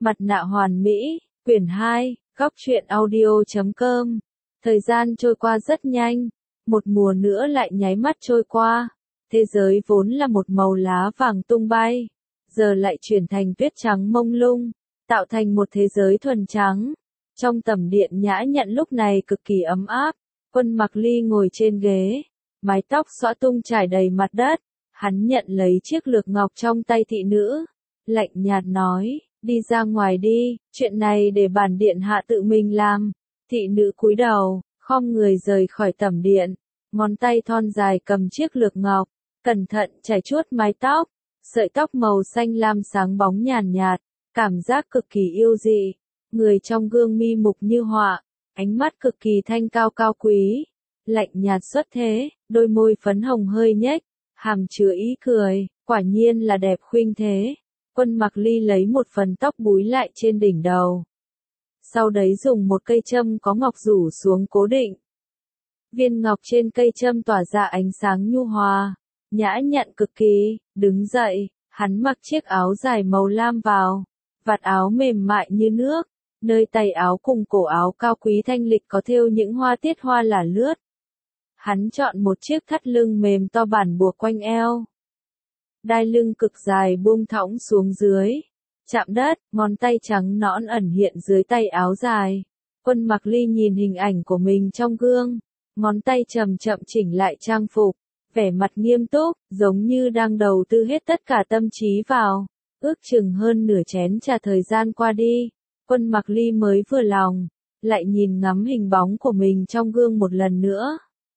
Mặt nạ hoàn mỹ, quyển 2, góc truyện audio.com. Thời gian trôi qua rất nhanh, một mùa nữa lại nháy mắt trôi qua. Thế giới vốn là một màu lá vàng tung bay, giờ lại chuyển thành tuyết trắng mông lung, tạo thành một thế giới thuần trắng. Trong tầm điện nhã nhặn lúc này cực kỳ ấm áp, Quân Mặc Ly ngồi trên ghế, mái tóc xõa tung trải đầy mặt đất. Hắn nhận lấy chiếc lược ngọc trong tay thị nữ, lạnh nhạt nói, đi ra ngoài đi, chuyện này để bản điện hạ tự mình làm. Thị nữ cúi đầu, khom người rời khỏi tẩm điện, ngón tay thon dài cầm chiếc lược ngọc, cẩn thận chải chuốt mái tóc, sợi tóc màu xanh lam sáng bóng nhàn nhạt, cảm giác cực kỳ yêu dị. Người trong gương mi mục như họa, ánh mắt cực kỳ thanh cao cao quý, lạnh nhạt xuất thế, đôi môi phấn hồng hơi nhếch, hàm chứa ý cười, quả nhiên là đẹp khuynh thế. Quân Mặc Ly lấy một phần tóc búi lại trên đỉnh đầu. Sau đấy dùng một cây châm có ngọc rủ xuống cố định. Viên ngọc trên cây châm tỏa ra ánh sáng nhu hòa, nhã nhặn cực kỳ. Đứng dậy, hắn mặc chiếc áo dài màu lam vào, vạt áo mềm mại như nước, nơi tay áo cùng cổ áo cao quý thanh lịch có thêu những hoa tiết hoa là lướt. Hắn chọn một chiếc thắt lưng mềm to bản buộc quanh eo. Đai lưng cực dài buông thõng xuống dưới, chạm đất, ngón tay trắng nõn ẩn hiện dưới tay áo dài. Quân Mặc Ly nhìn hình ảnh của mình trong gương, ngón tay chậm chậm chỉnh lại trang phục, vẻ mặt nghiêm túc, giống như đang đầu tư hết tất cả tâm trí vào. Ước chừng hơn nửa chén trà thời gian qua đi, Quân Mặc Ly mới vừa lòng, lại nhìn ngắm hình bóng của mình trong gương một lần nữa.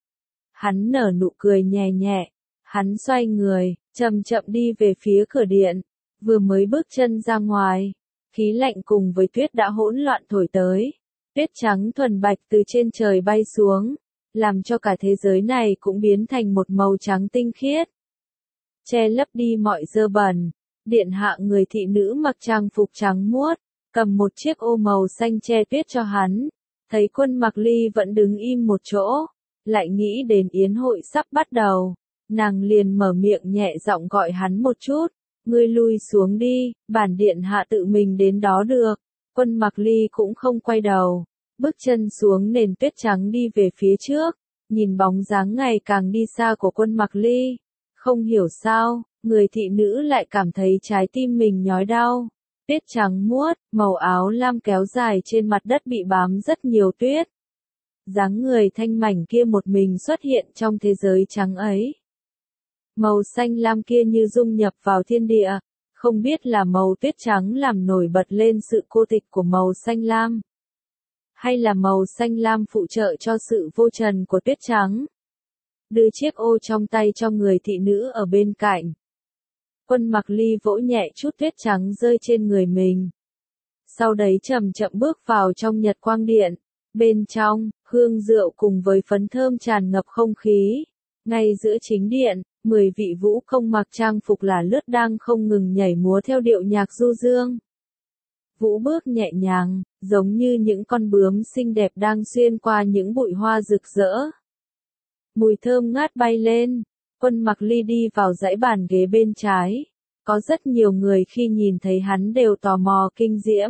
Hắn nở nụ cười nhẹ nhẹ, hắn xoay người, chậm chậm đi về phía cửa điện, vừa mới bước chân ra ngoài, khí lạnh cùng với tuyết đã hỗn loạn thổi tới, tuyết trắng thuần bạch từ trên trời bay xuống, làm cho cả thế giới này cũng biến thành một màu trắng tinh khiết. Che lấp đi mọi dơ bẩn, điện hạ người thị nữ mặc trang phục trắng muốt, cầm một chiếc ô màu xanh che tuyết cho hắn, thấy Quân Mặc Ly vẫn đứng im một chỗ, lại nghĩ đến yến hội sắp bắt đầu. Nàng liền mở miệng nhẹ giọng gọi hắn một chút, ngươi lui xuống đi, bản điện hạ tự mình đến đó được. Quân Mặc Ly cũng không quay đầu, bước chân xuống nền tuyết trắng đi về phía trước, nhìn bóng dáng ngày càng đi xa của Quân Mặc Ly. Không hiểu sao, người thị nữ lại cảm thấy trái tim mình nhói đau. Tuyết trắng muốt, màu áo lam kéo dài trên mặt đất bị bám rất nhiều tuyết. Dáng người thanh mảnh kia một mình xuất hiện trong thế giới trắng ấy. Màu xanh lam kia như dung nhập vào thiên địa, không biết là màu tuyết trắng làm nổi bật lên sự cô tịch của màu xanh lam, hay là màu xanh lam phụ trợ cho sự vô trần của tuyết trắng. Đưa chiếc ô trong tay cho người thị nữ ở bên cạnh. Quân Mặc Ly vỗ nhẹ chút tuyết trắng rơi trên người mình. Sau đấy chậm chậm bước vào trong nhật quang điện. Bên trong, hương rượu cùng với phấn thơm tràn ngập không khí. Ngay giữa chính điện, 10 vị vũ công mặc trang phục là lướt đang không ngừng nhảy múa theo điệu nhạc du dương. Vũ bước nhẹ nhàng, giống như những con bướm xinh đẹp đang xuyên qua những bụi hoa rực rỡ. Mùi thơm ngát bay lên, Quân Mặc Ly đi vào dãy bàn ghế bên trái. Có rất nhiều người khi nhìn thấy hắn đều tò mò kinh diễm.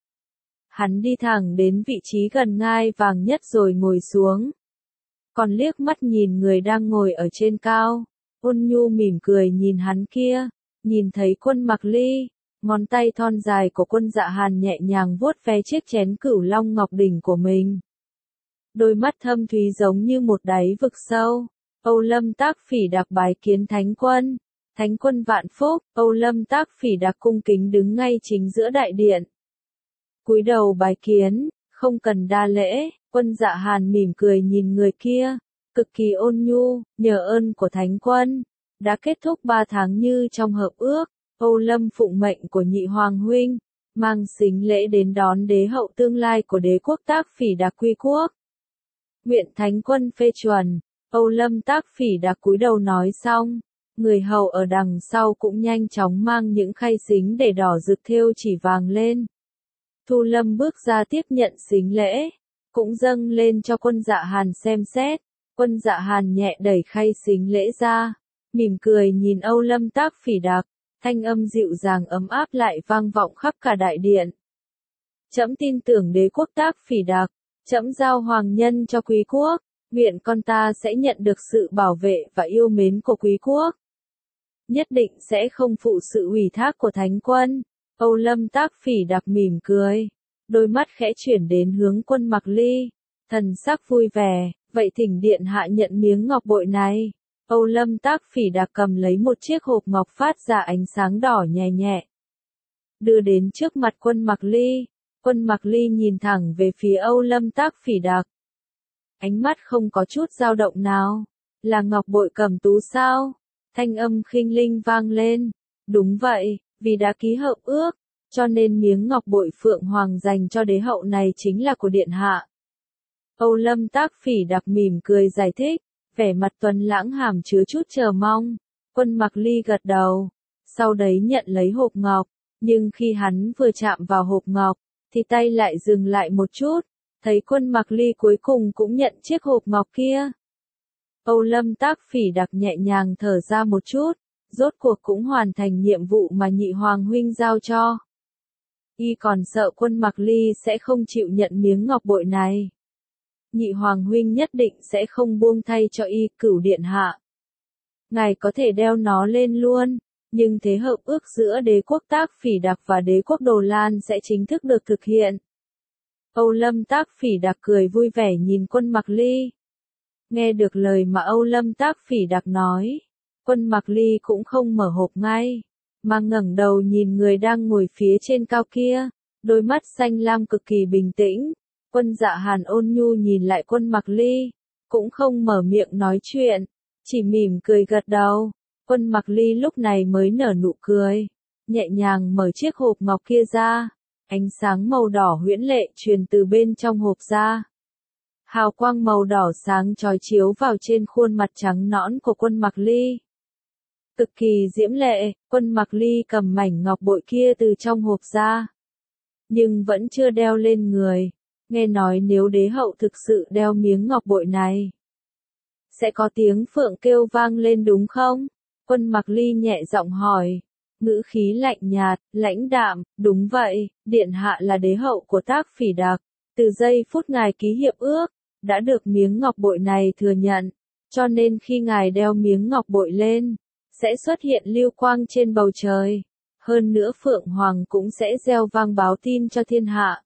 Hắn đi thẳng đến vị trí gần ngai vàng nhất rồi ngồi xuống. Còn liếc mắt nhìn người đang ngồi ở trên cao, ôn nhu mỉm cười nhìn hắn kia, nhìn thấy Quân Mặc Ly, ngón tay thon dài của Quân Dạ Hàn nhẹ nhàng vuốt ve chiếc chén cửu long ngọc đỉnh của mình. Đôi mắt thâm thúy giống như một đáy vực sâu. Âu Lâm Tác Phỉ Đặc bái kiến Thánh Quân. Thánh Quân vạn phúc. Âu Lâm Tác Phỉ Đặc cung kính đứng ngay chính giữa đại điện. Cúi đầu bái kiến, không cần đa lễ. Quân Dạ Hàn mỉm cười nhìn người kia, cực kỳ ôn nhu, nhờ ơn của Thánh Quân, đã kết thúc 3 tháng như trong hợp ước. Âu Lâm phụng mệnh của nhị hoàng huynh, mang sính lễ đến đón đế hậu tương lai của đế quốc Tác Phỉ Đặc quy quốc. Nguyện Thánh Quân phê chuẩn. Âu Lâm Tác Phỉ Đặc cúi đầu nói xong, người hầu ở đằng sau cũng nhanh chóng mang những khay sính để đỏ rực thêu chỉ vàng lên. Thu Lâm bước ra tiếp nhận sính lễ, cũng dâng lên cho Quân Dạ Hàn xem xét. Quân Dạ Hàn nhẹ đẩy khay sính lễ ra, mỉm cười nhìn Âu Lâm Tác Phỉ Đặc, thanh âm dịu dàng ấm áp lại vang vọng khắp cả đại điện. Trẫm tin tưởng đế quốc Tác Phỉ Đặc, trẫm giao hoàng nhân cho quý quốc, nguyện con ta sẽ nhận được sự bảo vệ và yêu mến của quý quốc. Nhất định sẽ không phụ sự ủy thác của thánh quân. Âu Lâm Tác Phỉ Đặc mỉm cười, đôi mắt khẽ chuyển đến hướng Quân Mặc Ly, thần sắc vui vẻ, vậy thỉnh điện hạ nhận miếng ngọc bội này. Âu Lâm Tác Phỉ Đặc cầm lấy một chiếc hộp ngọc phát ra ánh sáng đỏ nhẹ nhẹ, đưa đến trước mặt Quân Mặc Ly. Quân Mặc Ly nhìn thẳng về phía Âu Lâm Tác Phỉ Đặc, ánh mắt không có chút dao động nào. Là ngọc bội Cẩm Tú sao? Thanh âm khinh linh vang lên. Đúng vậy, vì đã ký hợp ước, cho nên miếng ngọc bội Phượng Hoàng dành cho đế hậu này chính là của điện hạ. Âu Lâm Tác Phỉ Đặc mỉm cười giải thích, vẻ mặt tuấn lãng hàm chứa chút chờ mong. Quân Mặc Ly gật đầu, sau đấy nhận lấy hộp ngọc, nhưng khi hắn vừa chạm vào hộp ngọc, thì tay lại dừng lại một chút, thấy Quân Mặc Ly cuối cùng cũng nhận chiếc hộp ngọc kia. Âu Lâm Tác Phỉ Đặc nhẹ nhàng thở ra một chút, rốt cuộc cũng hoàn thành nhiệm vụ mà nhị hoàng huynh giao cho. Y còn sợ Quân Mặc Ly sẽ không chịu nhận miếng ngọc bội này. Nhị hoàng huynh nhất định sẽ không buông thay cho y, Cửu điện hạ. Ngài có thể đeo nó lên luôn, nhưng thế hợp ước giữa đế quốc Tác Phỉ Đặc và đế quốc Đồ Lan sẽ chính thức được thực hiện. Âu Lâm Tác Phỉ Đặc cười vui vẻ nhìn Quân Mặc Ly. Nghe được lời mà Âu Lâm Tác Phỉ Đặc nói, Quân Mặc Ly cũng không mở hộp ngay, mà ngẩng đầu nhìn người đang ngồi phía trên cao kia, đôi mắt xanh lam cực kỳ bình tĩnh. Quân Dạ Hàn ôn nhu nhìn lại Quân Mặc Ly, cũng không mở miệng nói chuyện, chỉ mỉm cười gật đầu. Quân Mặc Ly lúc này mới nở nụ cười, nhẹ nhàng mở chiếc hộp ngọc kia ra, ánh sáng màu đỏ huyễn lệ truyền từ bên trong hộp ra. Hào quang màu đỏ sáng chói chiếu vào trên khuôn mặt trắng nõn của Quân Mặc Ly. Cực kỳ diễm lệ, Quân Mặc Ly cầm mảnh ngọc bội kia từ trong hộp ra, nhưng vẫn chưa đeo lên người. Nghe nói nếu đế hậu thực sự đeo miếng ngọc bội này, sẽ có tiếng phượng kêu vang lên đúng không? Quân Mặc Ly nhẹ giọng hỏi, ngữ khí lạnh nhạt, lãnh đạm, đúng vậy, điện hạ là đế hậu của Tác Phỉ Đặc, từ giây phút ngài ký hiệp ước, đã được miếng ngọc bội này thừa nhận, cho nên khi ngài đeo miếng ngọc bội lên, sẽ xuất hiện lưu quang trên bầu trời, hơn nữa Phượng Hoàng cũng sẽ reo vang báo tin cho thiên hạ.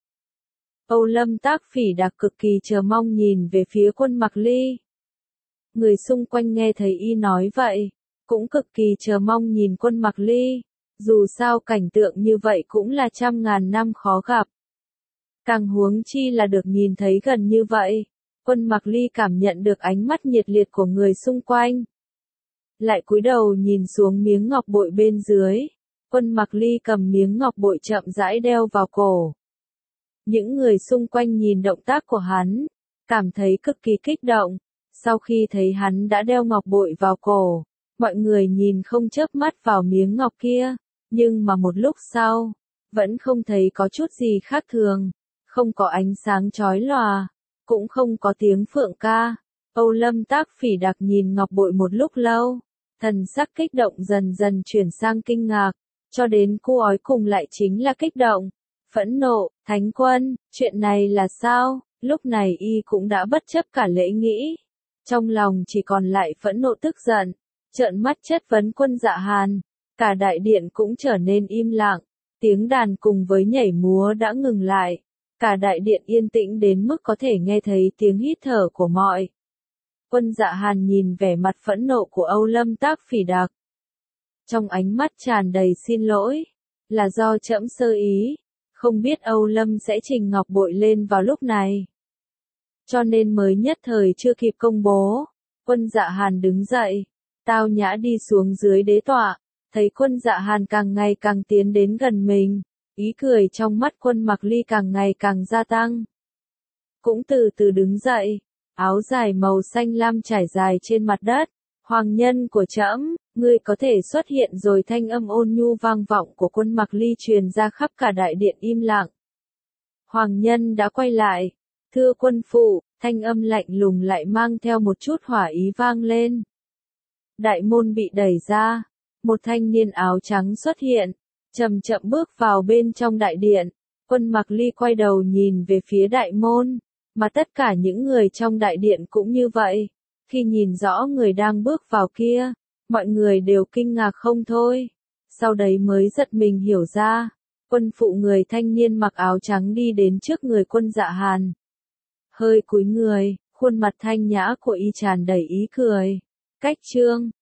Âu Lâm Tác Phỉ Đặc cực kỳ chờ mong nhìn về phía Quân Mặc Ly. Người xung quanh nghe thấy y nói vậy, cũng cực kỳ chờ mong nhìn Quân Mặc Ly, dù sao cảnh tượng như vậy cũng là trăm ngàn năm khó gặp. Càng huống chi là được nhìn thấy gần như vậy, Quân Mặc Ly cảm nhận được ánh mắt nhiệt liệt của người xung quanh. Lại cúi đầu nhìn xuống miếng ngọc bội bên dưới, Quân Mặc Ly cầm miếng ngọc bội chậm rãi đeo vào cổ. Những người xung quanh nhìn động tác của hắn, cảm thấy cực kỳ kích động. Sau khi thấy hắn đã đeo ngọc bội vào cổ, mọi người nhìn không chớp mắt vào miếng ngọc kia, nhưng mà một lúc sau, vẫn không thấy có chút gì khác thường, không có ánh sáng chói lòa, cũng không có tiếng phượng ca. Âu Lâm Tác Phỉ Đặc nhìn ngọc bội một lúc lâu, thần sắc kích động dần dần chuyển sang kinh ngạc, cho đến cuối cùng lại chính là kích động, phẫn nộ. Thánh quân, chuyện này là sao? Lúc này y cũng đã bất chấp cả lễ nghĩ, trong lòng chỉ còn lại phẫn nộ tức giận, trợn mắt chất vấn Quân Dạ Hàn. Cả đại điện cũng trở nên im lặng, tiếng đàn cùng với nhảy múa đã ngừng lại, cả đại điện yên tĩnh đến mức có thể nghe thấy tiếng hít thở của mọi. Quân Dạ Hàn nhìn vẻ mặt phẫn nộ của Âu Lâm Tác Phỉ Đặc, trong ánh mắt tràn đầy xin lỗi, là do trẫm sơ ý, không biết Âu Lâm sẽ trình ngọc bội lên vào lúc này, cho nên mới nhất thời chưa kịp công bố. Quân Dạ Hàn đứng dậy, tao nhã đi xuống dưới đế tọa, thấy Quân Dạ Hàn càng ngày càng tiến đến gần mình, ý cười trong mắt Quân Mặc Ly càng ngày càng gia tăng. Cũng từ từ đứng dậy, áo dài màu xanh lam trải dài trên mặt đất. Hoàng nhân của trẫm, ngươi có thể xuất hiện rồi. Thanh âm ôn nhu vang vọng của Quân Mặc Ly truyền ra khắp cả đại điện im lặng. Hoàng nhân đã quay lại. Thưa quân phụ, thanh âm lạnh lùng lại mang theo một chút hỏa ý vang lên. Đại môn bị đẩy ra, một thanh niên áo trắng xuất hiện, chậm chậm bước vào bên trong đại điện. Quân Mặc Ly quay đầu nhìn về phía đại môn, mà tất cả những người trong đại điện cũng như vậy. Khi nhìn rõ người đang bước vào kia, mọi người đều kinh ngạc không thôi. Sau đấy mới giật mình hiểu ra, quân phụ người thanh niên mặc áo trắng đi đến trước người Quân Dạ Hàn. Hơi cúi người, khuôn mặt thanh nhã của y tràn đầy ý cười. Cách chương